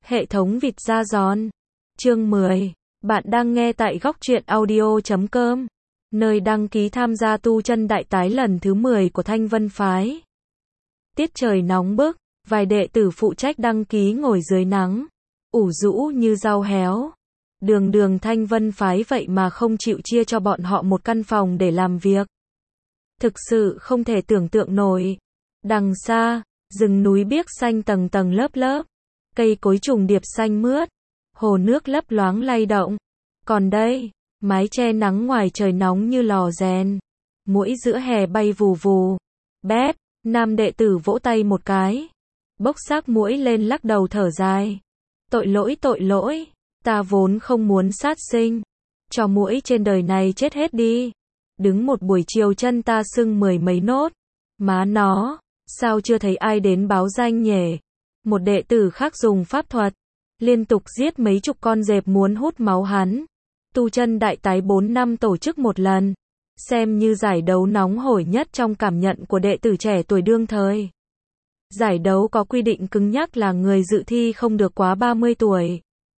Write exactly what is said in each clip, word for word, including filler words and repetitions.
Hệ thống vịt da giòn. Chương mười. Bạn đang nghe tại góc truyện audio chấm com, nơi đăng ký tham gia tu chân đại tái lần thứ mười của Thanh Vân Phái. Tiết trời nóng bức, vài đệ tử phụ trách đăng ký ngồi dưới nắng, ủ rũ như rau héo. Đường đường Thanh Vân Phái vậy mà không chịu chia cho bọn họ một căn phòng để làm việc. Thực sự không thể tưởng tượng nổi. Đằng xa, rừng núi biếc xanh tầng tầng lớp lớp, cây cối trùng điệp xanh mướt, hồ nước lấp loáng lay động. Còn đây, mái che nắng ngoài trời nóng như lò rèn, muỗi giữa hè bay vù vù. Bép, nam đệ tử vỗ tay một cái, bốc xác muỗi lên lắc đầu thở dài. Tội lỗi tội lỗi, ta vốn không muốn sát sinh, cho muỗi trên đời này chết hết đi. Đứng một buổi chiều chân ta sưng mười mấy nốt, má nó, sao chưa thấy ai đến báo danh nhỉ? Một đệ tử khác dùng pháp thuật, liên tục giết mấy chục con dẹp muốn hút máu hắn. Tu chân đại tái bốn năm tổ chức một lần, xem như giải đấu nóng hổi nhất trong cảm nhận của đệ tử trẻ tuổi đương thời. Giải đấu có quy định cứng nhắc là người dự thi không được quá ba mươi tuổi.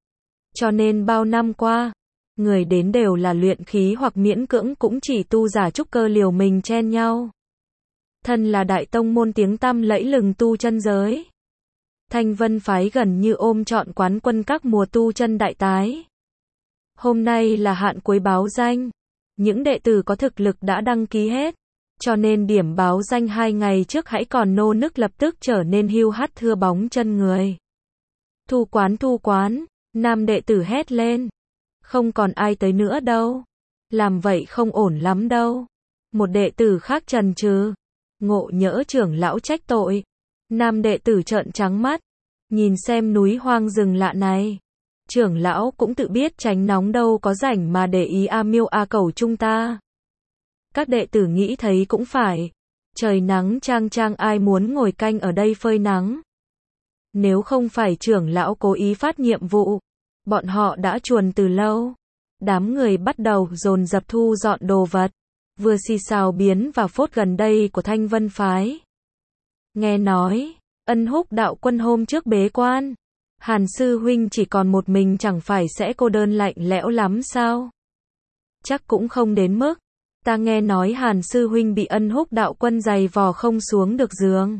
Cho nên bao năm qua, người đến đều là luyện khí hoặc miễn cưỡng cũng chỉ tu giả trúc cơ liều mình chen nhau. Thân là đại tông môn tiếng tăm lẫy lừng tu chân giới, Thanh Vân Phái gần như ôm trọn quán quân các mùa tu chân đại tái. Hôm nay là hạn cuối báo danh, những đệ tử có thực lực đã đăng ký hết, cho nên điểm báo danh hai ngày trước hãy còn nô nức lập tức trở nên hiu hắt thưa bóng chân người. Thu quán thu quán, nam đệ tử hét lên. Không còn ai tới nữa đâu. Làm vậy không ổn lắm đâu. Một đệ tử khác chần chừ. Ngộ nhỡ trưởng lão trách tội. Nam đệ tử trợn trắng mắt, nhìn xem núi hoang rừng lạ này. Trưởng lão cũng tự biết tránh nóng đâu có rảnh mà để ý a miêu a cẩu chúng ta. Các đệ tử nghĩ thấy cũng phải. Trời nắng chang chang ai muốn ngồi canh ở đây phơi nắng. Nếu không phải trưởng lão cố ý phát nhiệm vụ, bọn họ đã chuồn từ lâu. Đám người bắt đầu dồn dập thu dọn đồ vật, vừa xì xào biến và phốt gần đây của Thanh Vân Phái. Nghe nói, Ân Húc đạo quân hôm trước bế quan, Hàn sư huynh chỉ còn một mình chẳng phải sẽ cô đơn lạnh lẽo lắm sao? Chắc cũng không đến mức. Ta nghe nói Hàn sư huynh bị Ân Húc đạo quân giày vò không xuống được giường.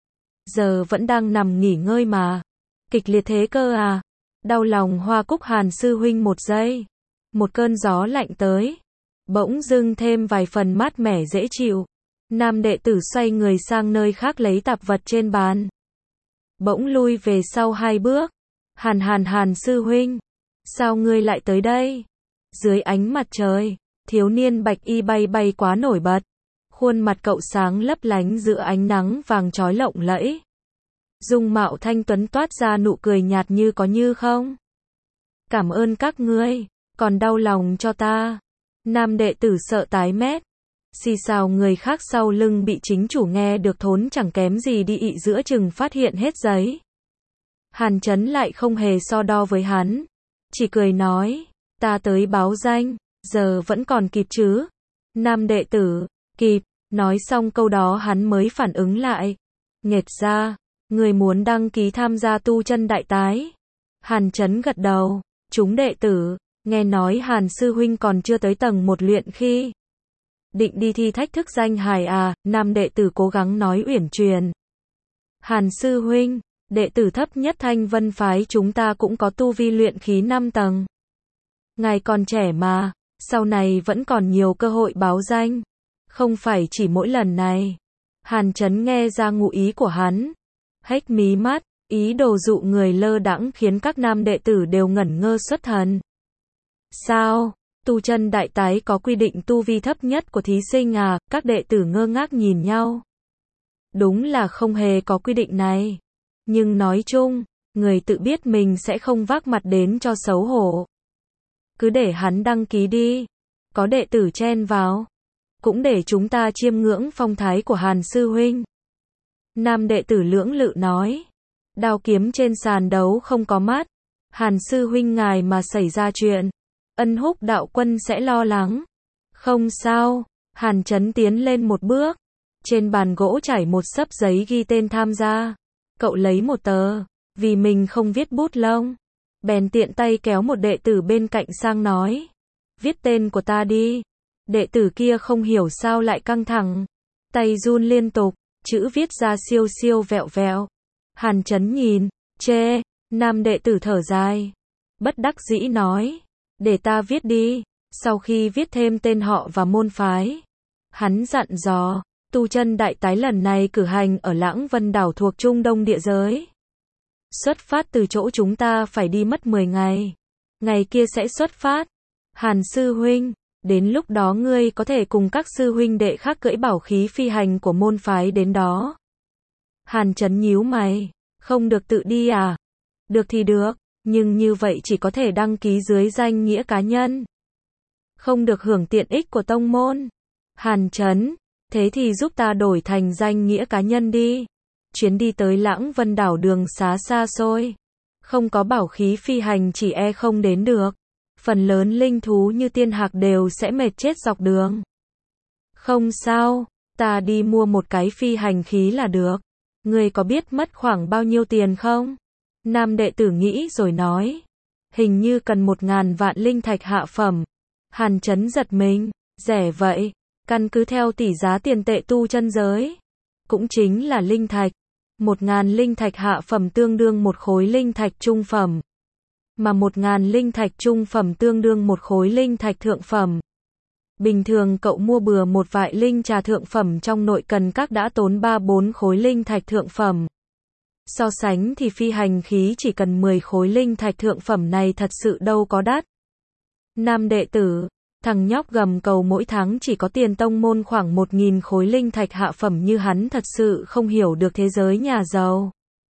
Giờ vẫn đang nằm nghỉ ngơi mà. Kịch liệt thế cơ à? Đau lòng Hoa Cúc Hàn sư huynh một giây. Một cơn gió lạnh tới, bỗng dưng thêm vài phần mát mẻ dễ chịu. Nam đệ tử xoay người sang nơi khác lấy tạp vật trên bàn. Bỗng lui về sau hai bước. Hàn hàn hàn sư huynh, sao ngươi lại tới đây? Dưới ánh mặt trời, thiếu niên bạch y bay bay quá nổi bật. Khuôn mặt cậu sáng lấp lánh giữa ánh nắng vàng chói lộng lẫy. Dung mạo thanh tuấn toát ra nụ cười nhạt như có như không. Cảm ơn các ngươi, còn đau lòng cho ta. Nam đệ tử sợ tái mét. Xì xào người khác sau lưng bị chính chủ nghe được thốn chẳng kém gì đi ị giữa chừng phát hiện hết giấy. Hàn Chấn lại không hề so đo với hắn. Chỉ cười nói, ta tới báo danh, giờ vẫn còn kịp chứ. Nam đệ tử, kịp. Nói xong câu đó hắn mới phản ứng lại. Nghệt ra, người muốn đăng ký tham gia tu chân đại tái. Hàn Chấn gật đầu. Chúng đệ tử, nghe nói Hàn sư huynh còn chưa tới tầng một luyện khi. Định đi thi thách thức danh hài à? Nam đệ tử cố gắng nói uyển chuyển. Hàn sư huynh, đệ tử thấp nhất Thanh Vân Phái chúng ta cũng có tu vi luyện khí năm tầng. Ngài còn trẻ mà, sau này vẫn còn nhiều cơ hội báo danh. Không phải chỉ mỗi lần này. Hàn Chấn nghe ra ngụ ý của hắn. Hếch mí mắt, ý đồ dụ người lơ đãng khiến các nam đệ tử đều ngẩn ngơ xuất thần. Sao? Tu chân đại tái có quy định tu vi thấp nhất của thí sinh à? Các đệ tử ngơ ngác nhìn nhau. Đúng là không hề có quy định này. Nhưng nói chung, người tự biết mình sẽ không vác mặt đến cho xấu hổ. Cứ để hắn đăng ký đi. Có đệ tử chen vào. Cũng để chúng ta chiêm ngưỡng phong thái của Hàn sư huynh. Nam đệ tử lưỡng lự nói. Đao kiếm trên sàn đấu không có mắt. Hàn sư huynh ngài mà xảy ra chuyện, Ân Húc đạo quân sẽ lo lắng. Không sao. Hàn Chấn tiến lên một bước. Trên bàn gỗ trải một xấp giấy ghi tên tham gia. Cậu lấy một tờ. Vì mình không viết bút lông, bèn tiện tay kéo một đệ tử bên cạnh sang nói, viết tên của ta đi. Đệ tử kia không hiểu sao lại căng thẳng, tay run liên tục, chữ viết ra siêu siêu vẹo vẹo. Hàn Chấn nhìn, chê, nam đệ tử thở dài, bất đắc dĩ nói, để ta viết đi. Sau khi viết thêm tên họ và môn phái, hắn dặn dò, tu chân đại tái lần này cử hành ở Lãng Vân đảo thuộc Trung Đông địa giới. Xuất phát từ chỗ chúng ta phải đi mất mười ngày. Ngày kia sẽ xuất phát. Hàn sư huynh, đến lúc đó ngươi có thể cùng các sư huynh đệ khác cưỡi bảo khí phi hành của môn phái đến đó. Hàn Chấn nhíu mày, không được tự đi à? Được thì được, nhưng như vậy chỉ có thể đăng ký dưới danh nghĩa cá nhân, không được hưởng tiện ích của tông môn. Hàn Chấn, thế thì giúp ta đổi thành danh nghĩa cá nhân đi. Chuyến đi tới Lãng Vân đảo đường xá xa xôi, không có bảo khí phi hành chỉ e không đến được. Phần lớn linh thú như tiên hạc đều sẽ mệt chết dọc đường. Không sao, ta đi mua một cái phi hành khí là được. Ngươi có biết mất khoảng bao nhiêu tiền không? Nam đệ tử nghĩ rồi nói, hình như cần một ngàn vạn linh thạch hạ phẩm. Hàn Chấn giật mình, rẻ vậy, căn cứ theo tỷ giá tiền tệ tu chân giới, cũng chính là linh thạch. Một ngàn linh thạch hạ phẩm tương đương một khối linh thạch trung phẩm, mà một ngàn linh thạch trung phẩm tương đương một khối linh thạch thượng phẩm. Bình thường cậu mua bừa một vại linh trà thượng phẩm trong nội cần các đã tốn ba bốn khối linh thạch thượng phẩm. So sánh thì phi hành khí chỉ cần mười khối linh thạch thượng phẩm này thật sự đâu có đắt. Nam đệ tử, thằng nhóc gầm cầu mỗi tháng chỉ có tiền tông môn khoảng một nghìn khối linh thạch hạ phẩm như hắn thật sự không hiểu được thế giới nhà giàu.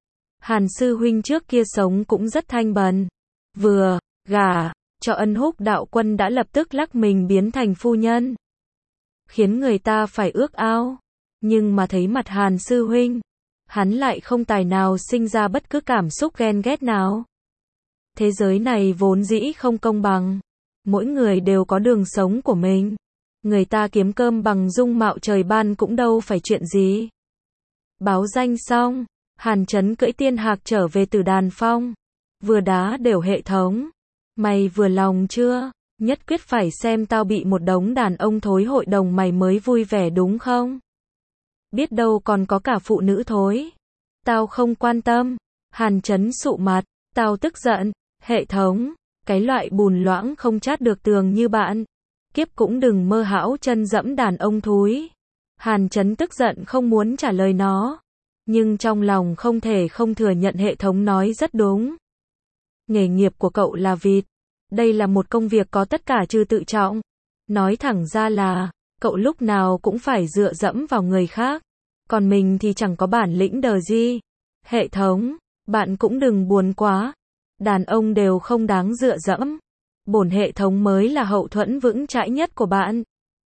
Hàn sư huynh trước kia sống cũng rất thanh bần. Vừa gả cho Ân Húc đạo quân đã lập tức lắc mình biến thành phu nhân, khiến người ta phải ước ao. Nhưng mà thấy mặt Hàn sư huynh, hắn lại không tài nào sinh ra bất cứ cảm xúc ghen ghét nào. Thế giới này vốn dĩ không công bằng, mỗi người đều có đường sống của mình. Người ta kiếm cơm bằng dung mạo trời ban cũng đâu phải chuyện gì. Báo danh xong, Hàn Chấn cưỡi tiên hạc trở về từ Đàn Phong, vừa đá đều hệ thống. Mày vừa lòng chưa? Nhất quyết phải xem tao bị một đống đàn ông thối hội đồng mày mới vui vẻ đúng không? Biết đâu còn có cả phụ nữ thối. Tao không quan tâm. Hàn Chấn sụ mặt, tao tức giận. Hệ thống, cái loại bùn loãng không chát được tường như bạn, kiếp cũng đừng mơ hão chân dẫm đàn ông thúi. Hàn Chấn tức giận không muốn trả lời nó, nhưng trong lòng không thể không thừa nhận hệ thống nói rất đúng. Nghề nghiệp của cậu là vịt. Đây là một công việc có tất cả trừ tự trọng. Nói thẳng ra là, cậu lúc nào cũng phải dựa dẫm vào người khác. Còn mình thì chẳng có bản lĩnh đờ gì. Hệ thống, bạn cũng đừng buồn quá. Đàn ông đều không đáng dựa dẫm. Bổn hệ thống mới là hậu thuẫn vững chãi nhất của bạn.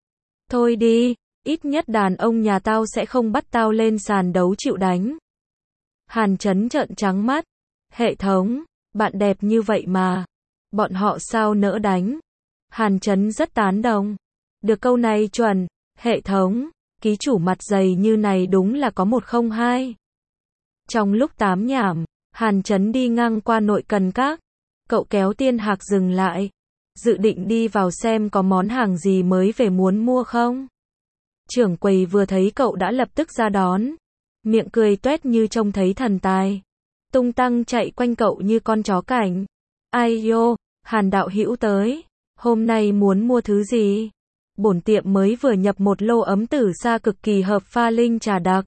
Thôi đi, ít nhất đàn ông nhà tao sẽ không bắt tao lên sàn đấu chịu đánh. Hàn Chấn trợn trắng mắt. Hệ thống, bạn đẹp như vậy mà, bọn họ sao nỡ đánh? Hàn Chấn rất tán đồng. Được câu này chuẩn. Hệ thống, ký chủ mặt dày như này đúng là có một không hai. Trong lúc tám nhảm, Hàn Chấn đi ngang qua nội cần các. Cậu kéo tiên hạc dừng lại, dự định đi vào xem có món hàng gì mới về muốn mua không. Trưởng quầy vừa thấy cậu đã lập tức ra đón, miệng cười tuét như trông thấy thần tài, tung tăng chạy quanh cậu như con chó cảnh. Ai yo, Hàn đạo hữu tới, hôm nay muốn mua thứ gì? Bổn tiệm mới vừa nhập một lô ấm tử sa cực kỳ hợp pha linh trà đặc.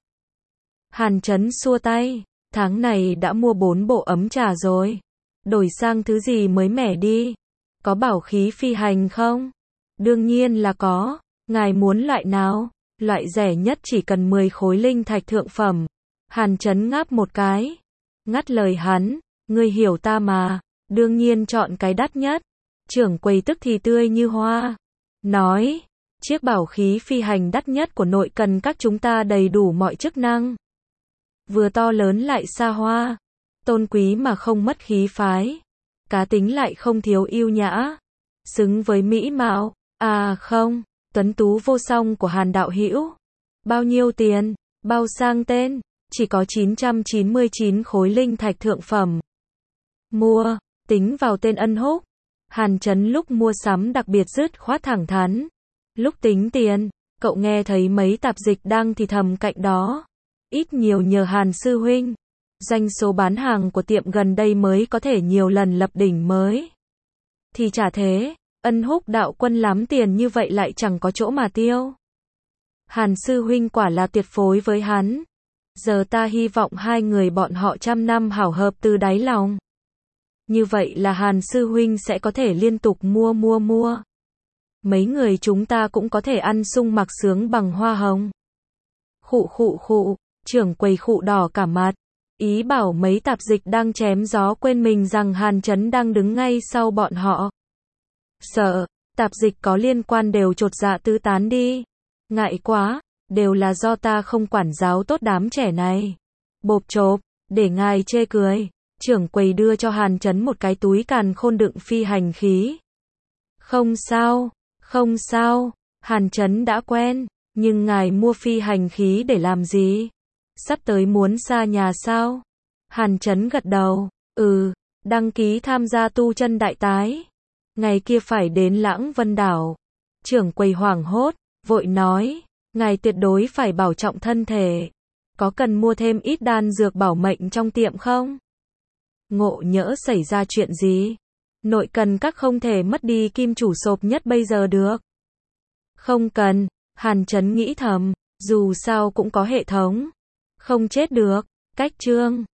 Hàn Chấn xua tay, tháng này đã mua bốn bộ ấm trà rồi, đổi sang thứ gì mới mẻ đi. Có bảo khí phi hành không? Đương nhiên là có, ngài muốn loại nào? Loại rẻ nhất chỉ cần mười khối linh thạch thượng phẩm. Hàn Chấn ngáp một cái, ngắt lời hắn, ngươi hiểu ta mà, đương nhiên chọn cái đắt nhất. Trưởng quầy tức thì tươi như hoa, nói, chiếc bảo khí phi hành đắt nhất của nội cần các chúng ta đầy đủ mọi chức năng. Vừa to lớn lại xa hoa, tôn quý mà không mất khí phái, cá tính lại không thiếu yêu nhã, xứng với mỹ mạo, à không, tuấn tú vô song của Hàn đạo hữu. Bao nhiêu tiền, bao sang tên, chỉ có chín trăm chín mươi chín khối linh thạch thượng phẩm. Mua, tính vào tên Ân Húc. Hàn Chấn lúc mua sắm đặc biệt dứt khoát thẳng thắn. Lúc tính tiền, cậu nghe thấy mấy tạp dịch đang thì thầm cạnh đó. Ít nhiều nhờ Hàn sư huynh. Doanh số bán hàng của tiệm gần đây mới có thể nhiều lần lập đỉnh mới. Thì chả thế, Ân Húc đạo quân lắm tiền như vậy lại chẳng có chỗ mà tiêu. Hàn sư huynh quả là tuyệt phối với hắn. Giờ ta hy vọng hai người bọn họ trăm năm hảo hợp từ đáy lòng. Như vậy là Hàn sư huynh sẽ có thể liên tục mua mua mua. Mấy người chúng ta cũng có thể ăn sung mặc sướng bằng hoa hồng. Khụ khụ khụ, trưởng quầy khụ đỏ cả mặt. Ý bảo mấy tạp dịch đang chém gió quên mình rằng Hàn Chấn đang đứng ngay sau bọn họ. Sợ, tạp dịch có liên quan đều chột dạ tứ tán đi. Ngại quá, đều là do ta không quản giáo tốt đám trẻ này. Bộp chộp, để ngài chê cười. Trưởng quầy đưa cho Hàn Chấn một cái túi càn khôn đựng phi hành khí. Không sao, không sao, Hàn Chấn đã quen, nhưng ngài mua phi hành khí để làm gì? Sắp tới muốn xa nhà sao? Hàn Chấn gật đầu, ừ, đăng ký tham gia tu chân đại tái. Ngày kia phải đến Lãng Vân Đảo. Trưởng quầy hoảng hốt, vội nói, ngài tuyệt đối phải bảo trọng thân thể. Có cần mua thêm ít đan dược bảo mệnh trong tiệm không? Ngộ nhỡ xảy ra chuyện gì? Nội cần các không thể mất đi kim chủ sộp nhất bây giờ được. Không cần, Hàn Chấn nghĩ thầm, dù sao cũng có hệ thống. Không chết được, cách chương.